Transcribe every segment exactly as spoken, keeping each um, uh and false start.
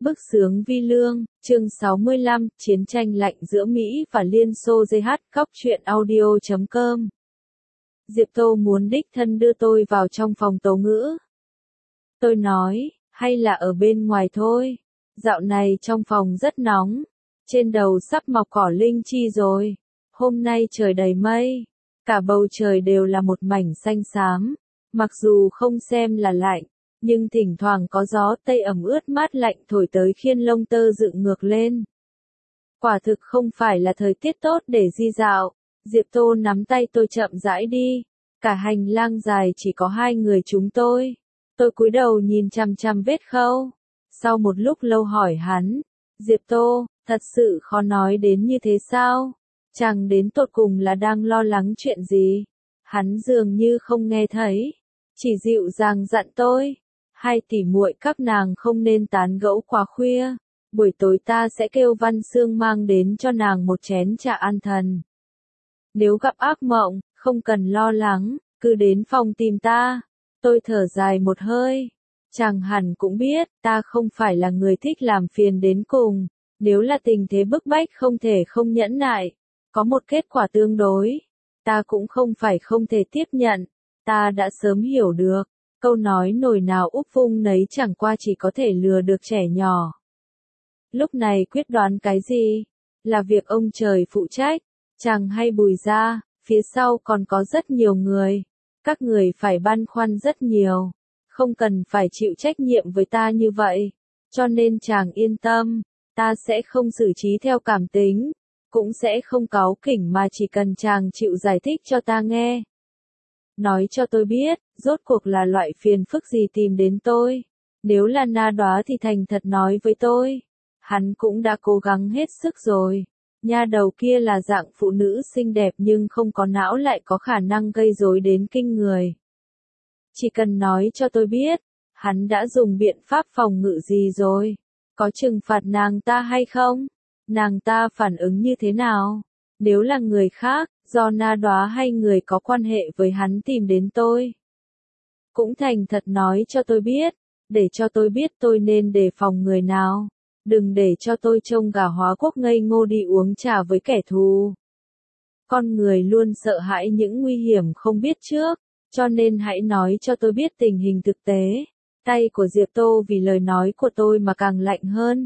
Bức xướng vi lương, chương sáu mươi lăm, chiến tranh lạnh giữa Mỹ và Liên Xô gi hát, góc truyện audio chấm com. Diệp Tô muốn đích thân đưa tôi vào trong phòng tố ngữ. Tôi nói, hay là ở bên ngoài thôi. Dạo này trong phòng rất nóng. Trên đầu sắp mọc cỏ linh chi rồi. Hôm nay trời đầy mây. Cả bầu trời đều là một mảnh xanh xám. Mặc dù không xem là lạnh, nhưng thỉnh thoảng có gió tây ẩm ướt mát lạnh thổi tới khiến lông tơ dựng ngược lên. Quả thực không phải là thời tiết tốt để di dạo. Diệp Tô nắm tay tôi chậm rãi đi. Cả hành lang dài chỉ có hai người chúng tôi. Tôi cúi đầu nhìn chằm chằm vết khâu. Sau một lúc lâu hỏi hắn, Diệp Tô, thật sự khó nói đến như thế sao? Chàng đến tột cùng là đang lo lắng chuyện gì? Hắn dường như không nghe thấy. Chỉ dịu dàng dặn tôi. Hai tỷ muội các nàng không nên tán gẫu quá khuya. Buổi tối ta sẽ kêu Văn Sương mang đến cho nàng một chén trà an thần. Nếu gặp ác mộng, không cần lo lắng, cứ đến phòng tìm ta. Tôi thở dài một hơi. Chàng hẳn cũng biết, ta không phải là người thích làm phiền đến cùng. Nếu là tình thế bức bách không thể không nhẫn nại, có một kết quả tương đối, ta cũng không phải không thể tiếp nhận. Ta đã sớm hiểu được, câu nói nồi nào úp vung nấy chẳng qua chỉ có thể lừa được trẻ nhỏ. Lúc này quyết đoán cái gì? Là việc ông trời phụ trách, chàng hay Bùi gia, phía sau còn có rất nhiều người. Các người phải băn khoăn rất nhiều, không cần phải chịu trách nhiệm với ta như vậy. Cho nên chàng yên tâm, ta sẽ không xử trí theo cảm tính, cũng sẽ không cáu kỉnh mà chỉ cần chàng chịu giải thích cho ta nghe. Nói cho tôi biết, rốt cuộc là loại phiền phức gì tìm đến tôi. Nếu là Na Đóa thì thành thật nói với tôi. Hắn cũng đã cố gắng hết sức rồi. Nha đầu kia là dạng phụ nữ xinh đẹp nhưng không có não lại có khả năng gây rối đến kinh người. Chỉ cần nói cho tôi biết, hắn đã dùng biện pháp phòng ngự gì rồi? Có trừng phạt nàng ta hay không? Nàng ta phản ứng như thế nào? Nếu là người khác, do Na Đóa hay người có quan hệ với hắn tìm đến tôi, cũng thành thật nói cho tôi biết, để cho tôi biết tôi nên đề phòng người nào. Đừng để cho tôi trông gà hóa quốc ngây ngô đi uống trà với kẻ thù. Con người luôn sợ hãi những nguy hiểm không biết trước, cho nên hãy nói cho tôi biết tình hình thực tế. Tay của Diệp Tô vì lời nói của tôi mà càng lạnh hơn.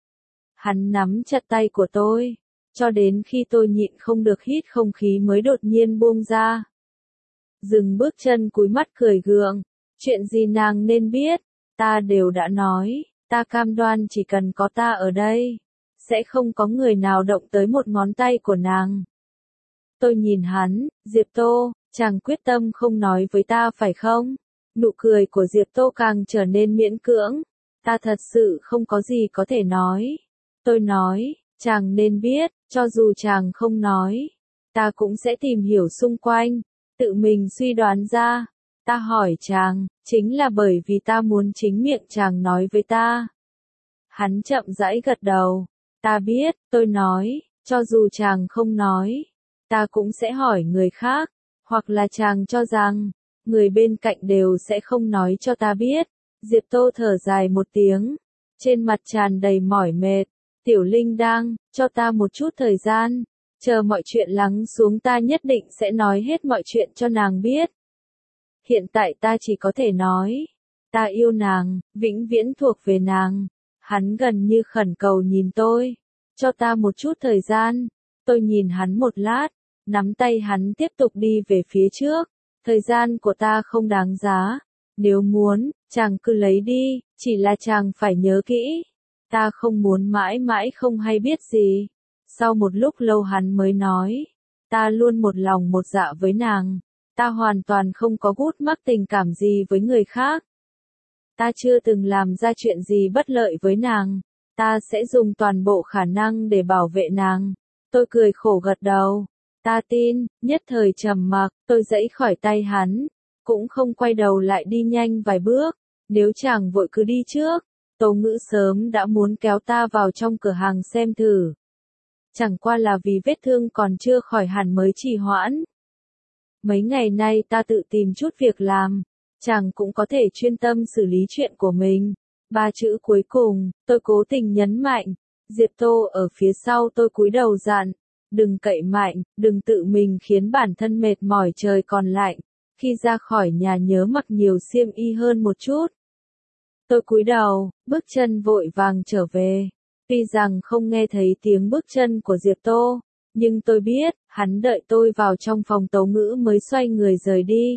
Hắn nắm chặt tay của tôi, cho đến khi tôi nhịn không được hít không khí mới đột nhiên buông ra. Dừng bước chân cúi mắt cười gượng, chuyện gì nàng nên biết, ta đều đã nói, ta cam đoan chỉ cần có ta ở đây, sẽ không có người nào động tới một ngón tay của nàng. Tôi nhìn hắn, Diệp Tô, chàng quyết tâm không nói với ta phải không? Nụ cười của Diệp Tô càng trở nên miễn cưỡng, ta thật sự không có gì có thể nói. Tôi nói, chàng nên biết, cho dù chàng không nói, ta cũng sẽ tìm hiểu xung quanh, tự mình suy đoán ra. Ta hỏi chàng, chính là bởi vì ta muốn chính miệng chàng nói với ta. Hắn chậm rãi gật đầu, ta biết, tôi nói, cho dù chàng không nói, ta cũng sẽ hỏi người khác, hoặc là chàng cho rằng, người bên cạnh đều sẽ không nói cho ta biết. Diệp Tô thở dài một tiếng, trên mặt tràn đầy mỏi mệt. Tiểu Linh đang, cho ta một chút thời gian, chờ mọi chuyện lắng xuống ta nhất định sẽ nói hết mọi chuyện cho nàng biết. Hiện tại ta chỉ có thể nói, ta yêu nàng, vĩnh viễn thuộc về nàng. Hắn gần như khẩn cầu nhìn tôi, cho ta một chút thời gian. Tôi nhìn hắn một lát, nắm tay hắn tiếp tục đi về phía trước. Thời gian của ta không đáng giá, nếu muốn, chàng cứ lấy đi, chỉ là chàng phải nhớ kỹ. Ta không muốn mãi mãi không hay biết gì. Sau một lúc lâu hắn mới nói, ta luôn một lòng một dạ với nàng. Ta hoàn toàn không có gút mắc tình cảm gì với người khác. Ta chưa từng làm ra chuyện gì bất lợi với nàng. Ta sẽ dùng toàn bộ khả năng để bảo vệ nàng. Tôi cười khổ gật đầu. Ta tin, nhất thời trầm mặc, tôi giãy khỏi tay hắn. Cũng không quay đầu lại đi nhanh vài bước. Nếu chàng vội cứ đi trước. Tố Ngữ sớm đã muốn kéo ta vào trong cửa hàng xem thử. Chẳng qua là vì vết thương còn chưa khỏi hẳn mới trì hoãn. Mấy ngày nay ta tự tìm chút việc làm, chàng cũng có thể chuyên tâm xử lý chuyện của mình. Ba chữ cuối cùng, tôi cố tình nhấn mạnh. Diệp Tô ở phía sau tôi cúi đầu dặn. Đừng cậy mạnh, đừng tự mình khiến bản thân mệt mỏi trời còn lạnh. Khi ra khỏi nhà nhớ mặc nhiều xiêm y hơn một chút. Tôi cúi đầu, bước chân vội vàng trở về. Tuy rằng không nghe thấy tiếng bước chân của Diệp Tô, nhưng tôi biết, hắn đợi tôi vào trong phòng Tố Ngữ mới xoay người rời đi.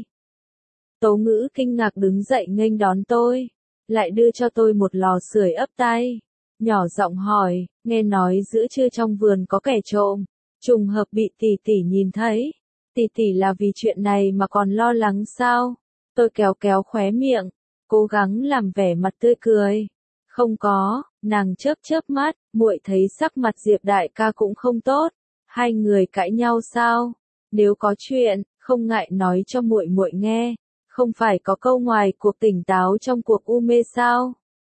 Tố Ngữ kinh ngạc đứng dậy nghênh đón tôi, lại đưa cho tôi một lò sưởi ấp tay. Nhỏ giọng hỏi, nghe nói giữa trưa trong vườn có kẻ trộm, trùng hợp bị tỷ tỷ nhìn thấy. Tỷ tỷ là vì chuyện này mà còn lo lắng sao? Tôi kéo kéo khóe miệng, cố gắng làm vẻ mặt tươi cười. Không có, nàng chớp chớp mắt, muội thấy sắc mặt Diệp đại ca cũng không tốt. Hai người cãi nhau sao? Nếu có chuyện, không ngại nói cho muội muội nghe. Không phải có câu ngoài cuộc tỉnh táo trong cuộc u mê sao?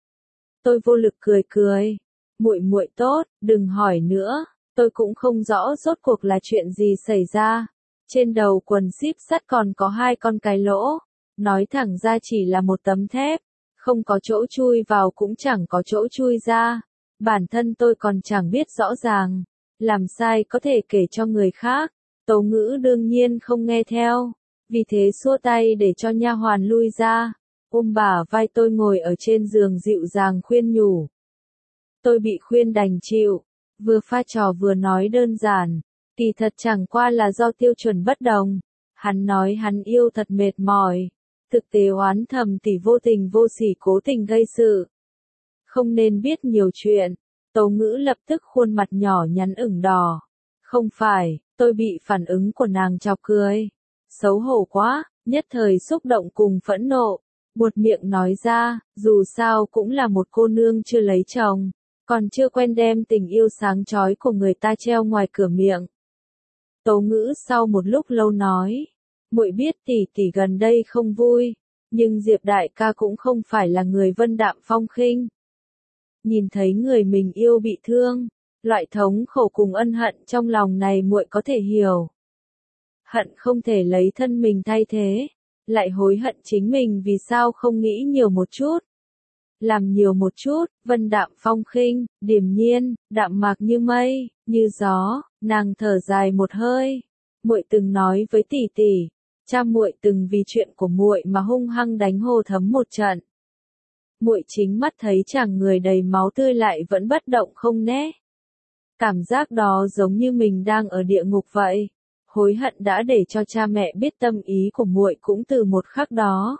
Tôi vô lực cười cười. Muội muội tốt, đừng hỏi nữa. Tôi cũng không rõ rốt cuộc là chuyện gì xảy ra. Trên đầu quần xíp sắt còn có hai con cái lỗ. Nói thẳng ra chỉ là một tấm thép. Không có chỗ chui vào cũng chẳng có chỗ chui ra. Bản thân tôi còn chẳng biết rõ ràng. Làm sai có thể kể cho người khác. Tố Ngữ đương nhiên không nghe theo. Vì thế xua tay để cho nha hoàn lui ra. Ôm bả vai tôi ngồi ở trên giường dịu dàng khuyên nhủ. Tôi bị khuyên đành chịu. Vừa pha trò vừa nói đơn giản. Kỳ thật chẳng qua là do tiêu chuẩn bất đồng. Hắn nói hắn yêu thật mệt mỏi. Thực tế oán thầm tỷ vô tình vô sỉ cố tình gây sự. Không nên biết nhiều chuyện. Tố Ngữ lập tức khuôn mặt nhỏ nhắn ửng đỏ. Không phải, tôi bị phản ứng của nàng chọc cười. Xấu hổ quá, nhất thời xúc động cùng phẫn nộ. Buột miệng nói ra, dù sao cũng là một cô nương chưa lấy chồng. Còn chưa quen đem tình yêu sáng chói của người ta treo ngoài cửa miệng. Tố Ngữ sau một lúc lâu nói. Muội biết tỷ tỷ gần đây không vui. Nhưng Diệp đại ca cũng không phải là người vân đạm phong khinh. Nhìn thấy người mình yêu bị thương, loại thống khổ cùng ân hận trong lòng này muội có thể hiểu. Hận không thể lấy thân mình thay thế, lại hối hận chính mình vì sao không nghĩ nhiều một chút. Làm nhiều một chút, vân đạm phong khinh, điềm nhiên, đạm mạc như mây, như gió, nàng thở dài một hơi. Muội từng nói với tỷ tỷ, cha muội từng vì chuyện của muội mà hung hăng đánh Hồ Thấm một trận. Muội chính mắt thấy chàng người đầy máu tươi lại vẫn bất động không né. Cảm giác đó giống như mình đang ở địa ngục vậy. Hối hận đã để cho cha mẹ biết tâm ý của muội cũng từ một khắc đó.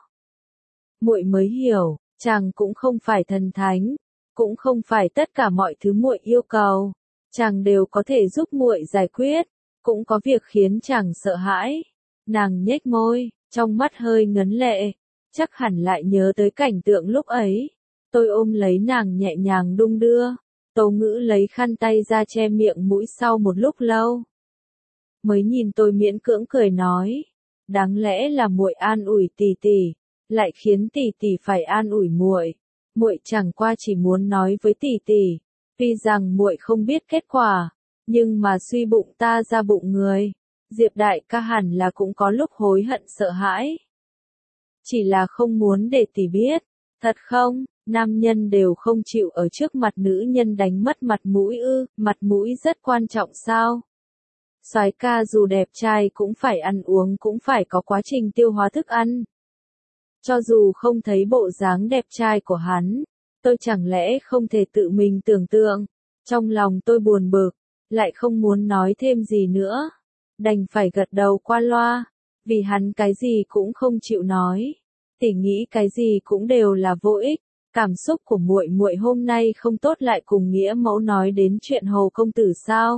Muội mới hiểu, chàng cũng không phải thần thánh, cũng không phải tất cả mọi thứ muội yêu cầu, chàng đều có thể giúp muội giải quyết, cũng có việc khiến chàng sợ hãi. Nàng nhếch môi, trong mắt hơi ngấn lệ, chắc hẳn lại nhớ tới cảnh tượng lúc ấy. Tôi ôm lấy nàng nhẹ nhàng đung đưa, Tố Ngữ lấy khăn tay ra che miệng mũi sau một lúc lâu. Mới nhìn tôi miễn cưỡng cười nói, đáng lẽ là muội an ủi tỷ tỷ, lại khiến tỷ tỷ phải an ủi muội. Muội chẳng qua chỉ muốn nói với tỷ tỷ, tuy rằng muội không biết kết quả, nhưng mà suy bụng ta ra bụng người, Diệp đại ca hẳn là cũng có lúc hối hận sợ hãi. Chỉ là không muốn để tỷ biết, thật không, nam nhân đều không chịu ở trước mặt nữ nhân đánh mất mặt mũi ư, mặt mũi rất quan trọng sao? Soái ca dù đẹp trai cũng phải ăn uống cũng phải có quá trình tiêu hóa thức ăn. Cho dù không thấy bộ dáng đẹp trai của hắn, tôi chẳng lẽ không thể tự mình tưởng tượng. Trong lòng tôi buồn bực, lại không muốn nói thêm gì nữa. Đành phải gật đầu qua loa, vì hắn cái gì cũng không chịu nói. Tỷ nghĩ cái gì cũng đều là vô ích. Cảm xúc của muội muội hôm nay không tốt lại cùng nghĩa mẫu nói đến chuyện Hồ công tử sao?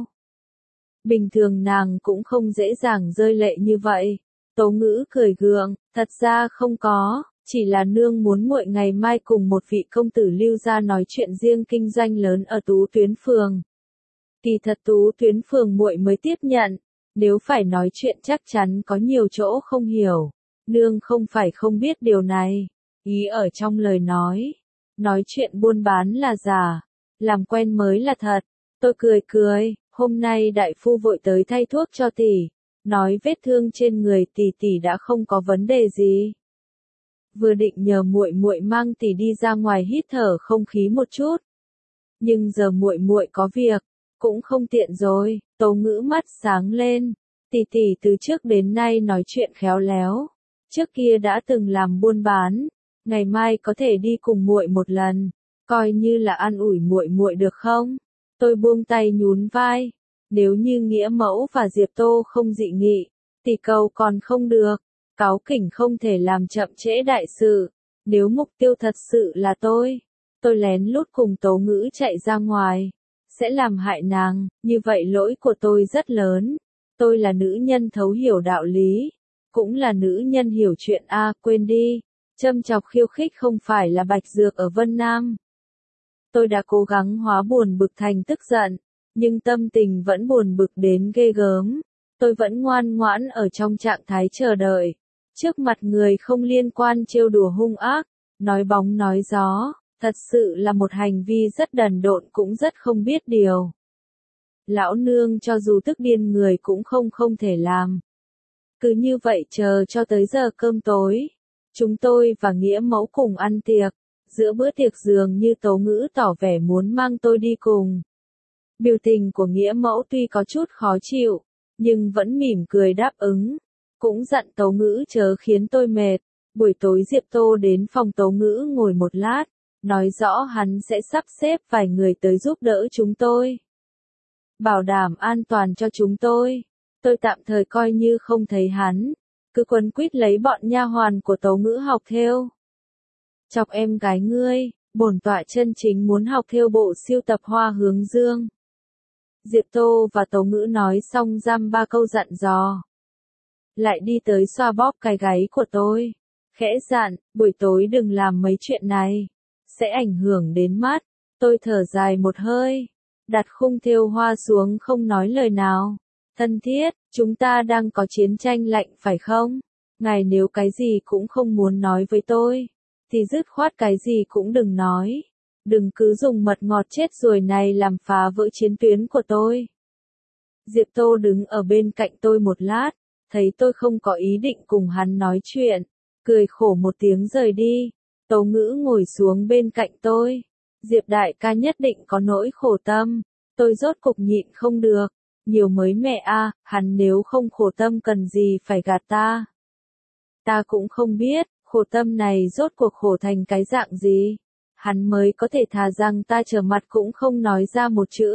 Bình thường nàng cũng không dễ dàng rơi lệ như vậy. Tố Ngữ cười gượng, thật ra không có, chỉ là nương muốn muội ngày mai cùng một vị công tử lưu gia nói chuyện riêng kinh doanh lớn ở Tú Tuyến Phường. Kỳ thật Tú Tuyến Phường muội mới tiếp nhận, nếu phải nói chuyện chắc chắn có nhiều chỗ không hiểu. Nương không phải không biết điều này, ý ở trong lời nói. Nói chuyện buôn bán là giả, làm quen mới là thật. Tôi cười cười, hôm nay đại phu vội tới thay thuốc cho tỷ, nói vết thương trên người tỷ tỷ đã không có vấn đề gì. vừa định nhờ muội muội mang tỷ đi ra ngoài hít thở không khí một chút. Nhưng giờ muội muội có việc, cũng không tiện rồi. Tố Ngữ mắt sáng lên, tỷ tỷ từ trước đến nay nói chuyện khéo léo, trước kia đã từng làm buôn bán, ngày mai có thể đi cùng muội một lần, coi như là an ủi muội muội được không? Tôi buông tay nhún vai, nếu như Nghĩa Mẫu và Diệp Tô không dị nghị, tỷ cầu còn không được, cáu kỉnh không thể làm chậm trễ đại sự, nếu mục tiêu thật sự là tôi, tôi lén lút cùng Tố Ngữ chạy ra ngoài, sẽ làm hại nàng, như vậy lỗi của tôi rất lớn, tôi là nữ nhân thấu hiểu đạo lý, cũng là nữ nhân hiểu chuyện a, quên đi, châm chọc khiêu khích không phải là bạch dược ở Vân Nam. Tôi đã cố gắng hóa buồn bực thành tức giận, nhưng tâm tình vẫn buồn bực đến ghê gớm. Tôi vẫn ngoan ngoãn ở trong trạng thái chờ đợi. Trước mặt người không liên quan trêu đùa hung ác, nói bóng nói gió, thật sự là một hành vi rất đần độn cũng rất không biết điều. Lão nương cho dù tức điên người cũng không không thể làm. Cứ như vậy chờ cho tới giờ cơm tối. Chúng tôi và Nghĩa Mẫu cùng ăn tiệc. Giữa bữa tiệc dường như Tố Ngữ tỏ vẻ muốn mang tôi đi cùng. Biểu tình của Nghĩa Mẫu tuy có chút khó chịu, nhưng vẫn mỉm cười đáp ứng. Cũng dặn Tố Ngữ chớ khiến tôi mệt. Buổi tối Diệp Tô đến phòng Tố Ngữ ngồi một lát, nói rõ hắn sẽ sắp xếp vài người tới giúp đỡ chúng tôi. Bảo đảm an toàn cho chúng tôi. Tôi tạm thời coi như không thấy hắn, cứ quấn quýt lấy bọn nha hoàn của Tố Ngữ học thêu. Chọc em gái ngươi, bổn tọa chân chính muốn học thêu bộ siêu tập Hoa Hướng Dương. Diệp Tô và Tố Ngữ nói xong giam ba câu dặn dò. Lại đi tới xoa bóp cái gáy của tôi. Khẽ dặn, buổi tối đừng làm mấy chuyện này. Sẽ ảnh hưởng đến mắt. Tôi thở dài một hơi. Đặt khung thêu hoa xuống không nói lời nào. Thân thiết, chúng ta đang có chiến tranh lạnh phải không? Ngài nếu cái gì cũng không muốn nói với tôi, thì dứt khoát cái gì cũng đừng nói. Đừng cứ dùng mật ngọt chết ruồi này làm phá vỡ chiến tuyến của tôi. Diệp Tô đứng ở bên cạnh tôi một lát, thấy tôi không có ý định cùng hắn nói chuyện, cười khổ một tiếng rời đi. Tố Ngữ ngồi xuống bên cạnh tôi. Diệp đại ca nhất định có nỗi khổ tâm. Tôi rốt cục nhịn không được. Nhiều mới mẹ a, à, hắn nếu không khổ tâm cần gì phải gạt ta. Ta cũng không biết, khổ tâm này rốt cuộc khổ thành cái dạng gì. Hắn mới có thể thà rằng ta trở mặt cũng không nói ra một chữ.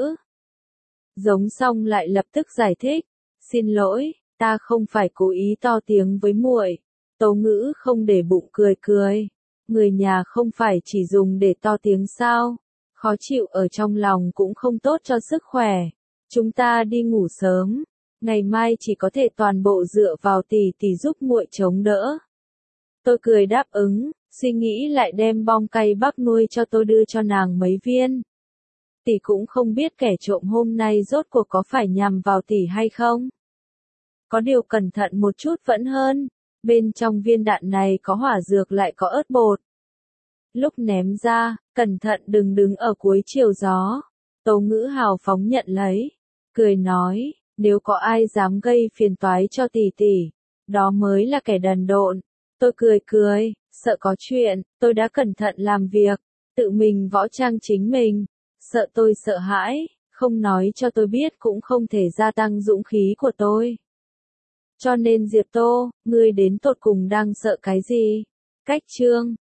Giống xong lại lập tức giải thích. Xin lỗi, ta không phải cố ý to tiếng với muội. Tố Ngữ không để bụng cười cười. Người nhà không phải chỉ dùng để to tiếng sao. Khó chịu ở trong lòng cũng không tốt cho sức khỏe. Chúng ta đi ngủ sớm, ngày mai chỉ có thể toàn bộ dựa vào tỷ tỷ giúp muội chống đỡ. Tôi cười đáp ứng, suy nghĩ lại đem bom cay bắp nuôi cho tôi đưa cho nàng mấy viên. Tỷ cũng không biết kẻ trộm hôm nay rốt cuộc có phải nhằm vào tỷ hay không. Có điều cẩn thận một chút vẫn hơn, bên trong viên đạn này có hỏa dược lại có ớt bột. Lúc ném ra, cẩn thận đừng đứng ở cuối chiều gió. Tố Ngữ hào phóng nhận lấy. Cười nói, nếu có ai dám gây phiền toái cho tỷ tỷ, đó mới là kẻ đần độn. Tôi cười cười, sợ có chuyện, tôi đã cẩn thận làm việc, tự mình võ trang chính mình, sợ tôi sợ hãi, không nói cho tôi biết cũng không thể gia tăng dũng khí của tôi. Cho nên Diệp Tô, ngươi đến tột cùng đang sợ cái gì? Cách chương